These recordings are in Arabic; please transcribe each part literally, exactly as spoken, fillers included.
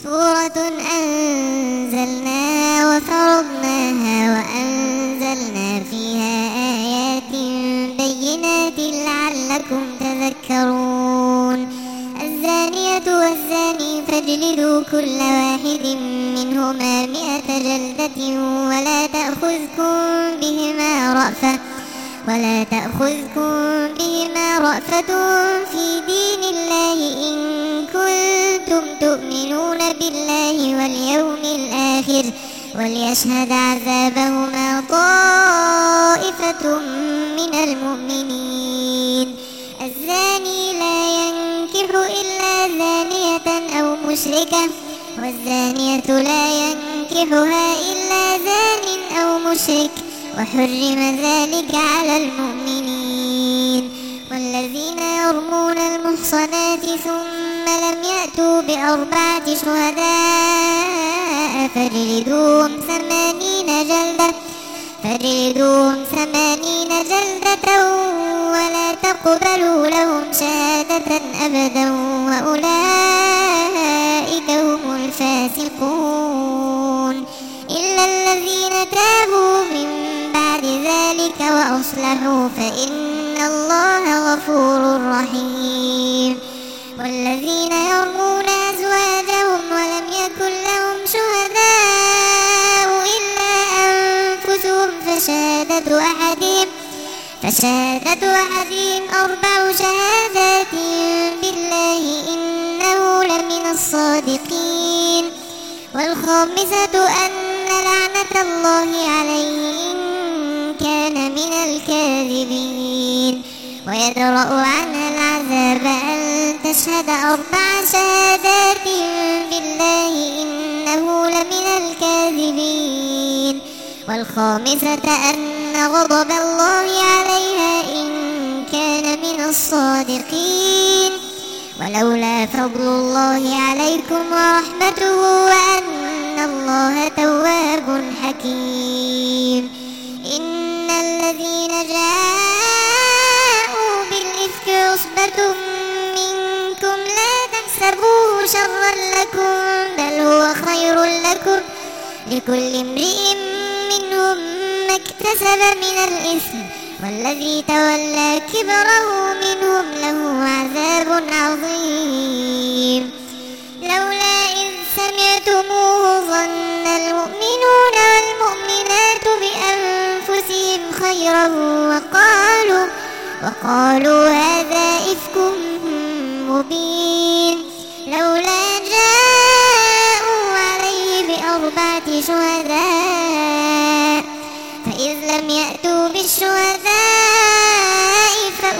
سورة أنزلناها وفرضناها وأنزلنا فيها آيات بينات لعلكم تذكرون. الزانية والزاني فاجلدوا كل واحد منهما مئة جلدة ولا تأخذكم بهما رأفة ولا تأخذكم بهما رأفة في دين الله إن كنتم تؤمنون بالله واليوم الآخر وليشهد عذابهما طائفة من المؤمنين. الزاني لا ينكح إلا زانية أو مشركة والزانية لا ينكحها إلا زان أو مشرك وحرم ذلك على المؤمنين. والذين يرمون المحصنات ثم لم يأتوا بأربعة شهداء فاجلدوهم ثمانين جلدة فاجلدوهم ثمانين جلدة ولا تقبلوا لهم شهادة أبدا وأولئك هم الفاسقون إلا الذين تابوا من بعد ذلك وأصلحوا فإن الله غفور رحيم. والذين يرمون أزواجهم ولم يكن لهم شهداء إلا أنفسهم فشهادة أحدهم فشهادة أحدهم أربع شهادات بالله إنه لمن الصادقين. والخامسة أن لعنة الله عليه إن كان من الكاذبين. ويدرأ عنها العذاب أن تشهد أربع شهادات بالله إنه لمن الكاذبين. والخامسة أن غضب الله عليها إن كان من الصادقين. ولولا فضل الله عليكم ورحمته وأن الله تواب حكيم. إن الذين جاءوا بالإفك عصبة منكم لا تحسبوه شرا لكم بل هو خير لكم لكل امرئ منهم ما اكتسب من الإثم والذي تولى كبره منهم له عذاب عظيم. لولا إذ سمعتموه ظن المؤمنون والمؤمنات بأنفسهم خيرا وقالوا وقالوا هذا إفك مبين. لولا جاءوا عليه بأربعة شهداء فإذ لم يأتوا بالشهداء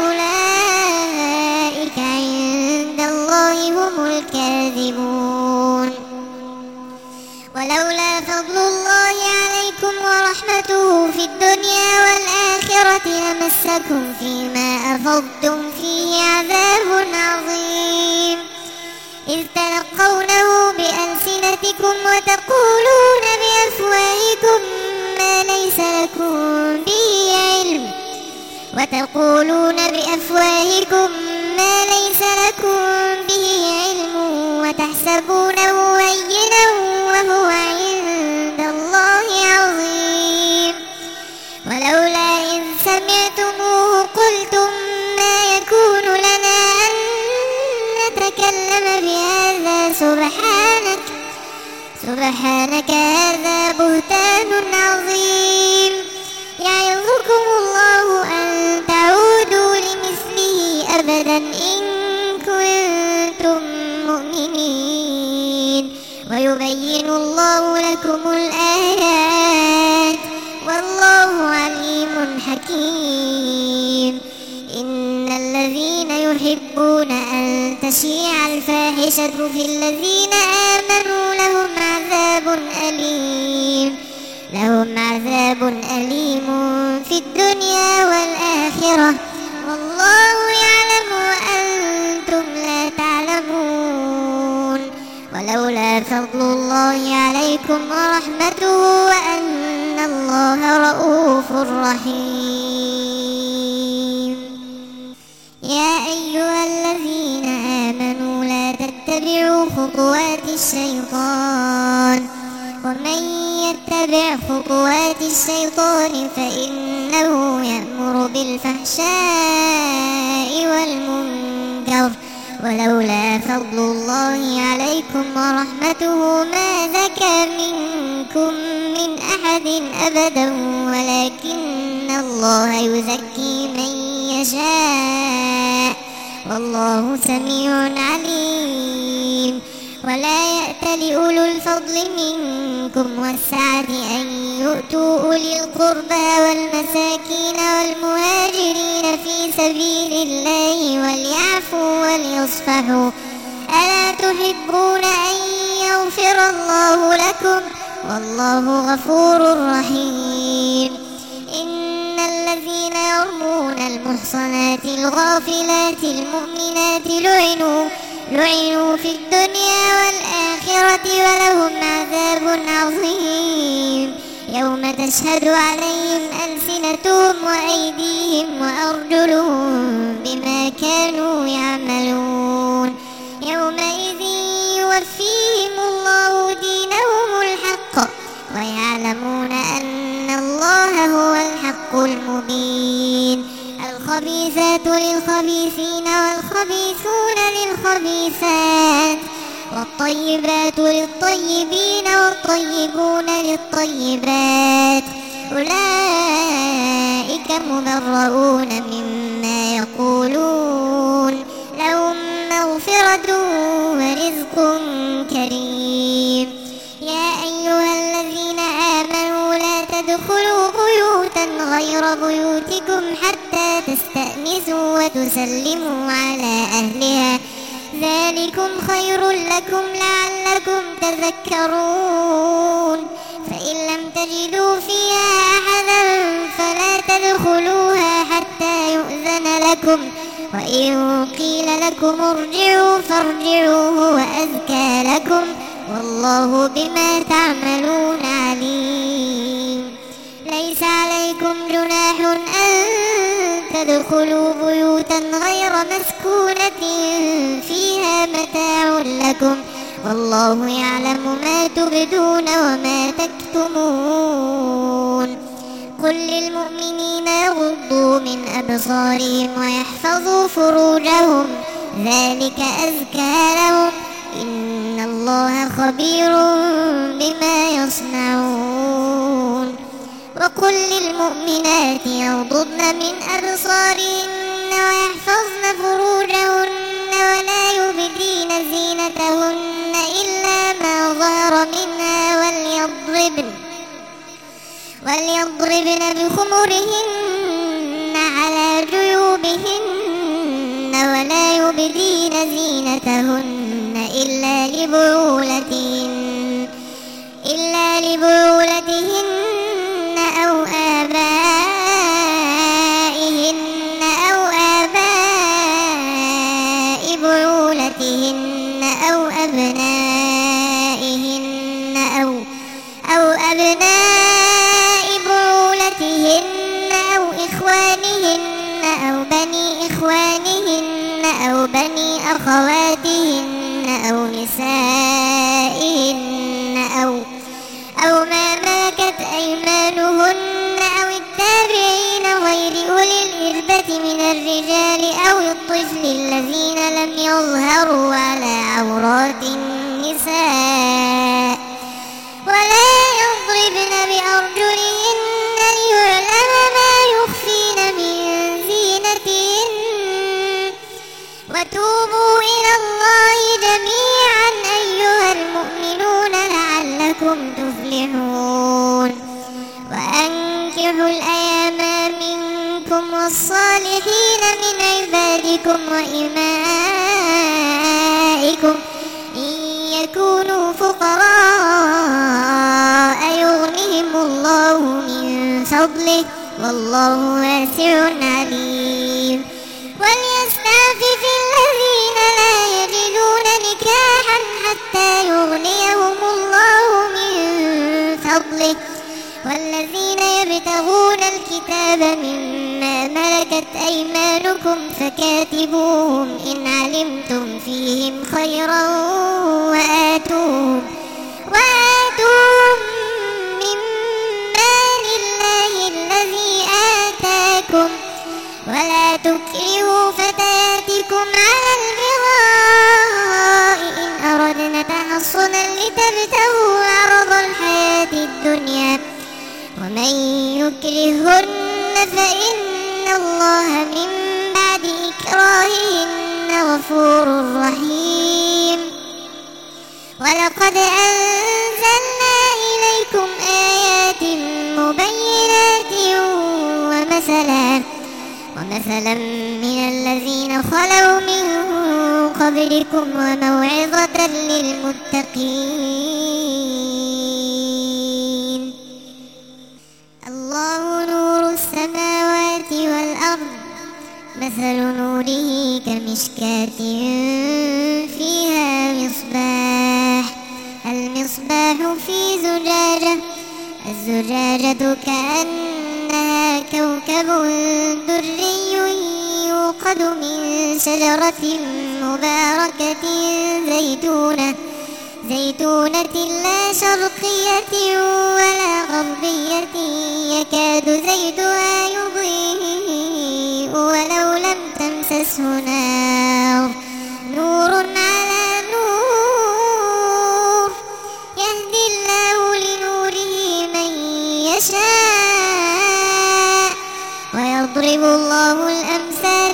فأولئك عند الله هم الكاذبون. ولولا فضل الله عليكم ورحمته في الدنيا والآخرة لمسكم فيما أفضتم فيه عذاب عظيم. إذ تلقونه بألسنتكم وتقولون بأفواهكم ما ليس لكم به علم وتقولون بأفواهكم ما ليس لكم به علم وتحسبونه هينا وهو عند الله عظيم. ولولا إذ سمعتموه قلتم ما يكون لنا أن نتكلم بهذا سبحانك سبحانك هذا بهتان عظيم. يعظكم الله أن تعودوا لمثله أبدا إن كنتم مؤمنين ويبين الله لكم الآيات والله عليم حكيم. إن الذين يحبون أن تشيع الفاحشة في الذين آمنوا لهم عذاب أليم لهم عذاب أليم في الدنيا والآخرة والله يعلم وأنتم لا تعلمون. ولولا فضل الله عليكم ورحمته وأن الله رؤوف رحيم. يا أيها الذين آمنوا لا تتبعوا تتبعوا خطوات الشيطان ومن يتبع خطوات الشيطان فإنه يأمر بالفحشاء والمنكر ولولا فضل الله عليكم ورحمته ما زكى منكم من أحد أبدا ولكن الله يزكي من يشاء والله سميع عليم. ولا يأت لأولو الفضل منكم والسعة أن يؤتوا أولي القربى والمساكين والمهاجرين في سبيل الله وليعفوا وليصفحوا ألا تحبون أن يغفر الله لكم والله غفور رحيم. إن الذين يرمون المحصنات الغافلات المؤمنات لعنوا لعنوا في الدنيا والآخرة ولهم عذاب عظيم يوم تشهد عليهم ألسنتهم وأيديهم وأرجلهم بما كانوا يعملون يومئذ يوفيهم الله دينهم الحق ويعلمون أن الله هو الحق المبين. الخبيثات للخبيثين والخبيثون للخبيثات والطيبات للطيبين والطيبون للطيبات أولئك مبرؤون مما يقولون لهم مغفرة ورزق كريم. يا أيها الذين آمنوا لا تدخلوا بيوتا غير بيوتكم حتى تستأنسوا وتسلموا على أهلها ذلكم خير لكم لعلكم تذكرون. فإن لم تجدوا فيها أحدا فلا تدخلوها حتى يؤذن لكم وإن قيل لكم ارجعوا فارجعوا هو أزكى لكم والله بما تعملون عليم. ليس عليكم جناح أن تدخلوا بيوتا غير مسكونة فيها متاع لكم والله يعلم ما تبدون وما تكتمون. قل للمؤمنين يغضوا من أبصارهم ويحفظوا فروجهم ذلك أزكى لهم إن الله خبير بما يصنعون. وقل للمؤمنات يغضضن من أبصارهن ويحفظن فروجهن ولا يبدين زينتهن إلا ما ظهر منها وليضربن وليضربن بخمرهن على جيوبهن ولا يبدين زينتهن إلا لبعولتهن إلا لبعولتهن أو آبائهن أو آباء بعولتهن أو أبنائهن أو أو أبناء بعولتهن أو إخوانهن أو بني إخوانهن أو بني أخواتهن أو نسائهن أو أو ما ملكت أيمانهن أو التابعين غير أولي الإربة من الرجال أو الطفل الذين لم يظهروا على عورات النساء ولا يضربن بأرجلهن ليعلم ما يخفين من زينتهن. وتوبوا إلى الله جميعا أيها المؤمنون لعلكم تفلحون. وأنكحوا الأيام منكم والصالحين من عبادكم وإمائكم إن يكونوا فقراء يغنهم الله من فضله والله واسع عليم. وليستعفف الذين لا يجدون نكاحا حتى يغنيهم الله من فضله والذين يبتغون الكتاب مما ملكت أيمانكم فكاتبوهم إن علمتم فيهم خيرا وآتوهم وآتوهم مما لله الذي آتاكم ولا تكرهوا فتياتكم على البغاء إن أردنا تحصنا لتبتغوا عرض الحياة الدنيا ومن يكرهن فإن الله من بعد إكراههن غفور رحيم ولقد أنزلنا إليكم آيات مبينات ومثلا ومثلا من الذين خلوا من قبلكم وموعظة للمتقين الله نور السماوات والأرض مثل نوره كمشكاة فيها مصباح المصباح في زجاجة الزجاجة كأنها كوكب دري يوقد من شجرة مباركة زيتونة زيتونة لا شرقية ولا غربية يكاد زيتها يضيء ولو لم تمسسه نار نور على نور يهدي الله لنوره من يشاء ويضرب الله الأمثال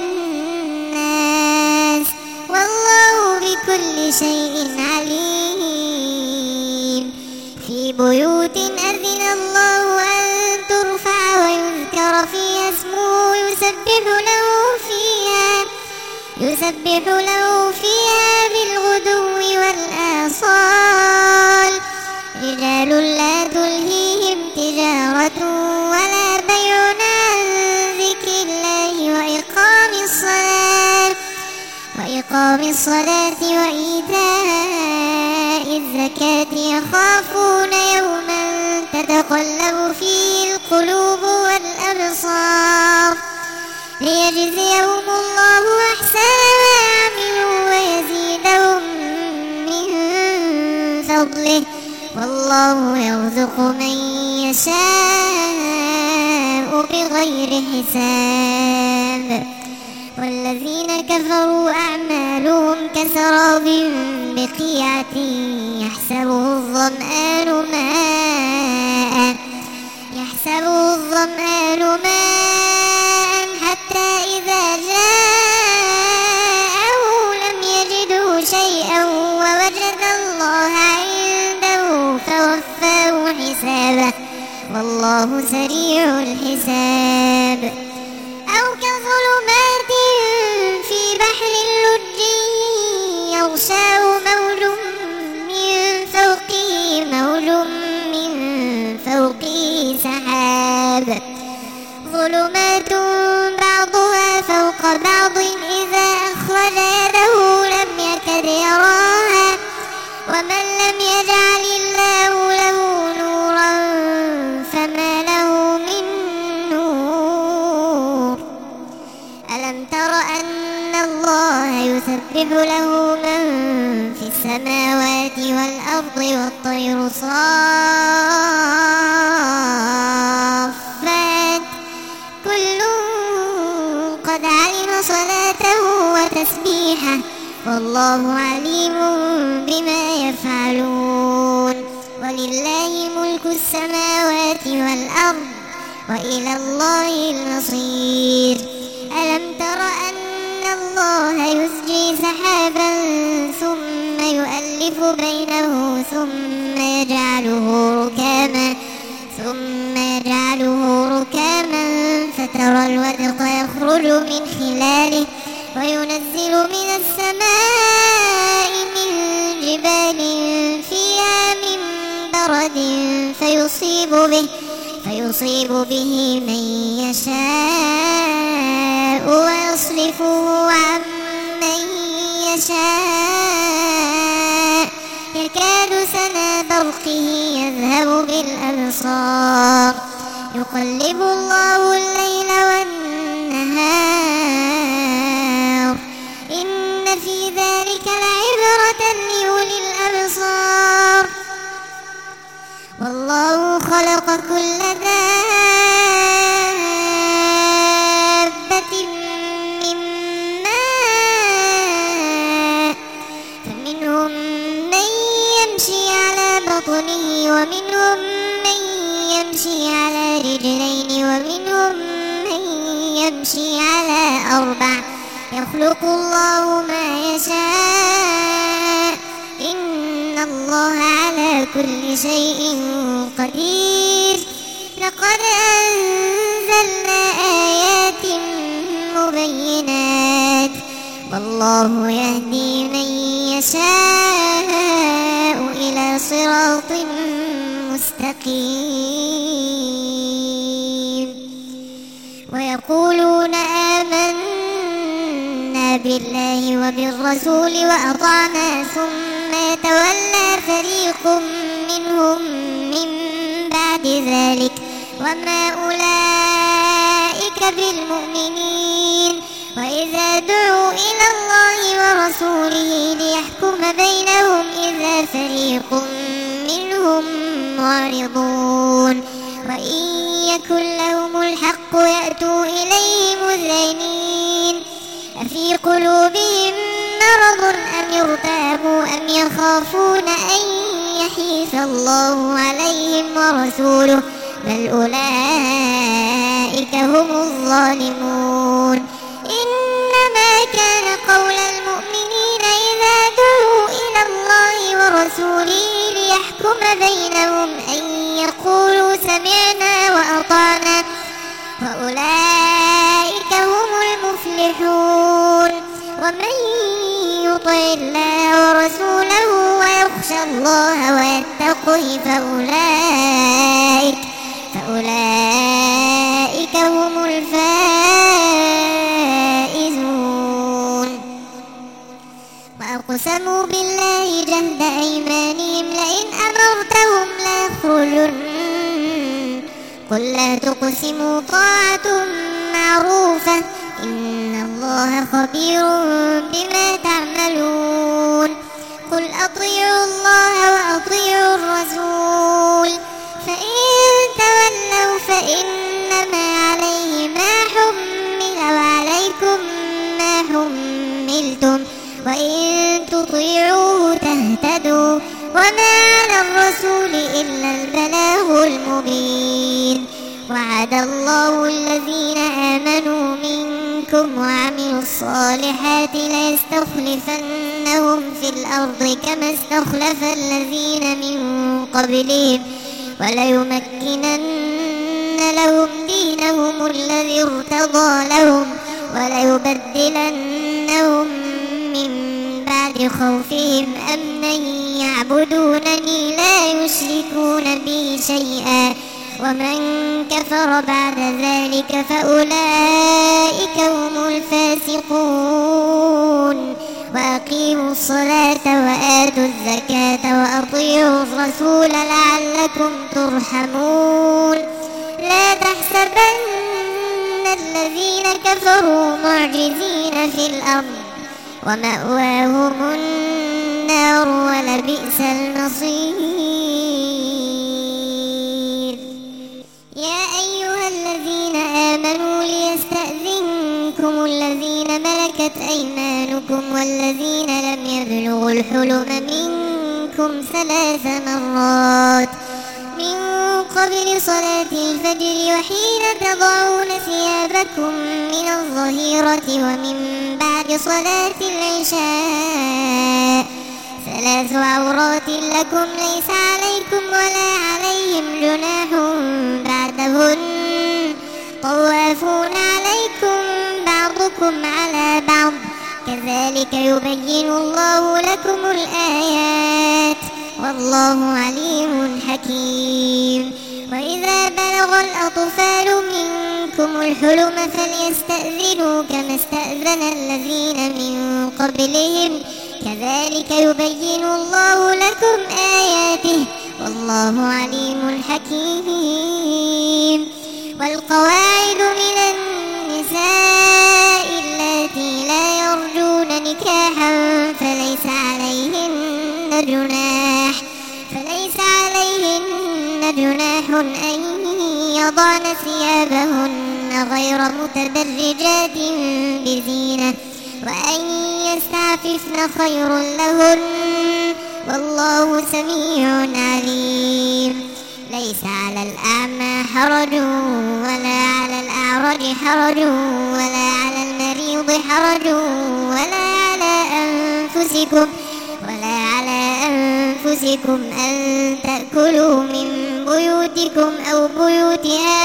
للناس والله بكل شيء عليم في بيوت أذن الله أن ترفع ويذكر فيها اسمه يسبح له فيها يسبح له فيها بالغدو والآصال رجال لا تلهيهم تجارة ولا بيع عن ذكر الله وإقام الصلاة وإقام الصلاة وإيتاء الزكاة يخافون يوما تتقلب فيه القلوب والأبصار ليجزيهم الله أحسن ما عملوا ويزيدهم من فضله والله يرزق من يشاء بغير حساب والذين كفروا أعمالهم كسراب بقيعة يحسبه الظمآن ماء يحسبه الظمآن ماء حتى إذا جاءه لم يجده شيئا ووجد الله عنده فوفاه حسابه والله سريع الحساب أو كظلمات في بحر لجي يغشاه موج من فوقه موج من فوقه سحاب ظلمات بعضها فوق بعض إذا أخرج يده لم يكد يراها ومن لم يجعل الله له نورا فما له من نور ألم تر أن الله يسبح له من في السماوات والأرض والطير صافات كل قد علم صلاته وتسبيحه والله عليم بما يفعلون ولله ملك السماوات والأرض وإلى الله المصير ألم تر أن الله يزجي سحابا ثم يؤلف بينه ثم يجعله ركاما ثم يجعله ركاما فترى الودق يخرج من خلاله وينزل من السماء من جبال فيها من برد فيصيب به فيصيب به من يشاء ويصرفه عن من يشاء يكاد سنا برقه يذهب بالأبصار يقلب الله الليل والنهار إن في ذلك لعبرة لأولي الأبصار والله خلق كل دابة من ماء فمنهم من يمشي على بطنه ومنهم من يمشي على رجلين ومنهم من يمشي على أربع يخلق الله ما يشاء إن الله على كل شيء قدير لقد أنزلنا آيات مبينات والله يهدي من يشاء إلى صراط مستقيم ويقولون آمنا بالله وبالرسول وأطعنا ثم يتولى فريق منهم من بعد ذلك وما أولئك بالمؤمنين وإذا دعوا إلى الله ورسوله ليحكم بينهم إذا فريق منهم معرضون وإن يكن لهم الحق يأتوا إليه مذعنين أفي قلوبهم مرض أم ارتابوا أم يخافون أن يحيف الله عليهم ورسوله بل أولئك هم الظالمون إنما كان قول المؤمنين إذا دعوا إلى الله ورسوله ليحكم بينهم أن يقولوا سمعنا وأطعنا وأولئك هم المفلحون ومن يطع الله ورسوله ويخشى الله ويتقه فأولئك فأولئك هم الفائزون وأقسموا بالله جهد أيمانهم لئن أمرتهم ليخرجن قل لا تقسموا طاعة معروفة إن الله خبير بما تعملون قل أطيعوا الله وأطيعوا الرسول فإن تولوا فإنما عليه ما حمل وعليكم ما حملتم وإن تطيعوه تهتدوا وما على الرسول إلا البلاغ المبين وعد الله الذين آمنوا منكم وعملوا الصالحات ليستخلفنهم في الأرض كما استخلف الذين من قبلهم وليمكنن لهم دينهم الذي ارتضى لهم وليبدلنهم من بعد خوفهم أمنا يعبدونني لا يشركون بي شيئا ومن كفر بعد ذلك فأولئك هم الفاسقون وأقيموا الصلاة وآتوا الزكاة وأطيعوا الرسول لعلكم ترحمون لا تحسبن الذين كفروا معجزين في الأرض ومأواهم النار ولبئس المصير يا أيها الذين آمنوا ليستأذنكم الذين ملكت أيمانكم والذين لم يبلغوا الحلم منكم ثلاث مرات من قبل صلاة الفجر وحين تضعون ثيابكم من الظهيرة ومن بعد صلاة العشاء ثلاث عورات لكم ليس عليكم ولا عليهم جناح بعدهن طوافون عليكم بعضكم على بعض كذلك يبين الله لكم الآيات والله عليم حكيم وإذا بلغ الأطفال منكم الحلم فليستأذنوا كما استأذن الذين من قبلهم كذلك يبين الله لكم آياته والله عليم حكيم. والقواعد من النساء اللاتي لا يرجون نكاحا فليس عليهن جناح فليس عليهن جناح أن يضعن ثيابهن غير متبرجات بزينة وأن يستعففن خير لهن والله سميع عليم. ليس على الأعمى حرج ولا على الأعرج حرج ولا على المريض حرج ولا على أنفسكم ولا على أنفسكم أن تأكلوا من بيوتكم أو بيوت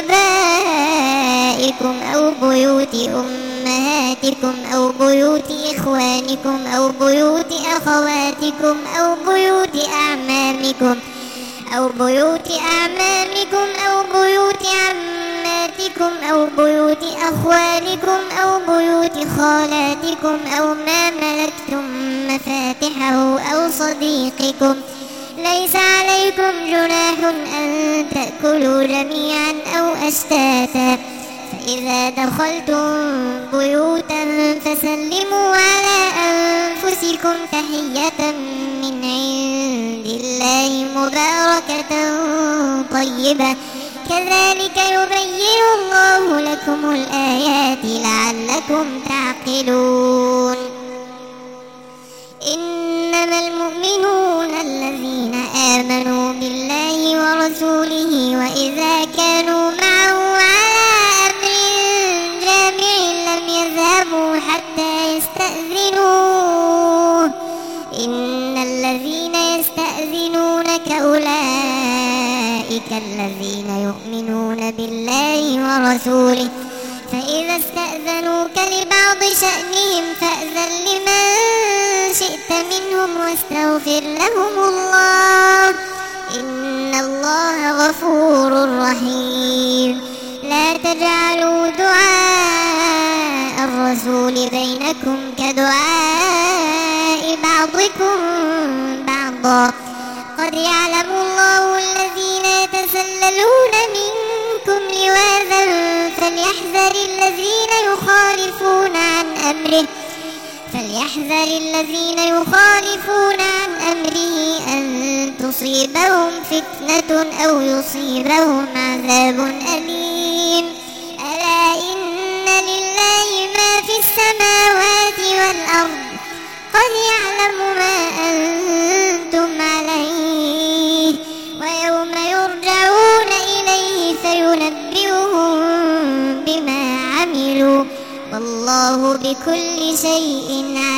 آبائكم أو بيوت أمهاتكم أو بيوت إخوانكم أو بيوت أخواتكم أو بيوت أعمامكم أو بيوت أعمامكم أو بيوت عماتكم أو بيوت أخوالكم أو بيوت خالاتكم أو ما ملكتم مفاتحه أو صديقكم. ليس عليكم جناح أن تأكلوا جميعا أو أشتاتا فإذا دخلتم بيوتا فسلموا على أنفسكم تحية من عند الله مباركة طيبة كذلك يبين الله لكم الآيات لعلكم تعقلون. إنما المؤمنون الذين آمنوا بالله ورسوله وإذا كانوا معه على أمر جامع لم يذهبوا حتى يستأذنوه إن الذين يستأذنونك أولئك الذين يؤمنون بالله ورسوله فإذا استأذنوك لبعض شأنهم فأذن لمن شئت منهم واستغفر لهم الله إن الله غفور رحيم. لا تجعلوا دعاء الرسول بينكم كدعاء بعضكم بعضا قد يعلم الله الذين يتسللون منكم لواذا فليحذر الذين يخالفون عن أمره فليحذر الذين يخالفون عن أمره أن تصيبهم فتنة أو يصيبهم عذاب أليم. ألا إن لله ما في السماوات والأرض قد يعلم ما أنتم عليه ويوم يرجعون إليه فينبئهم بما عملوا والله بكل شيء عليم.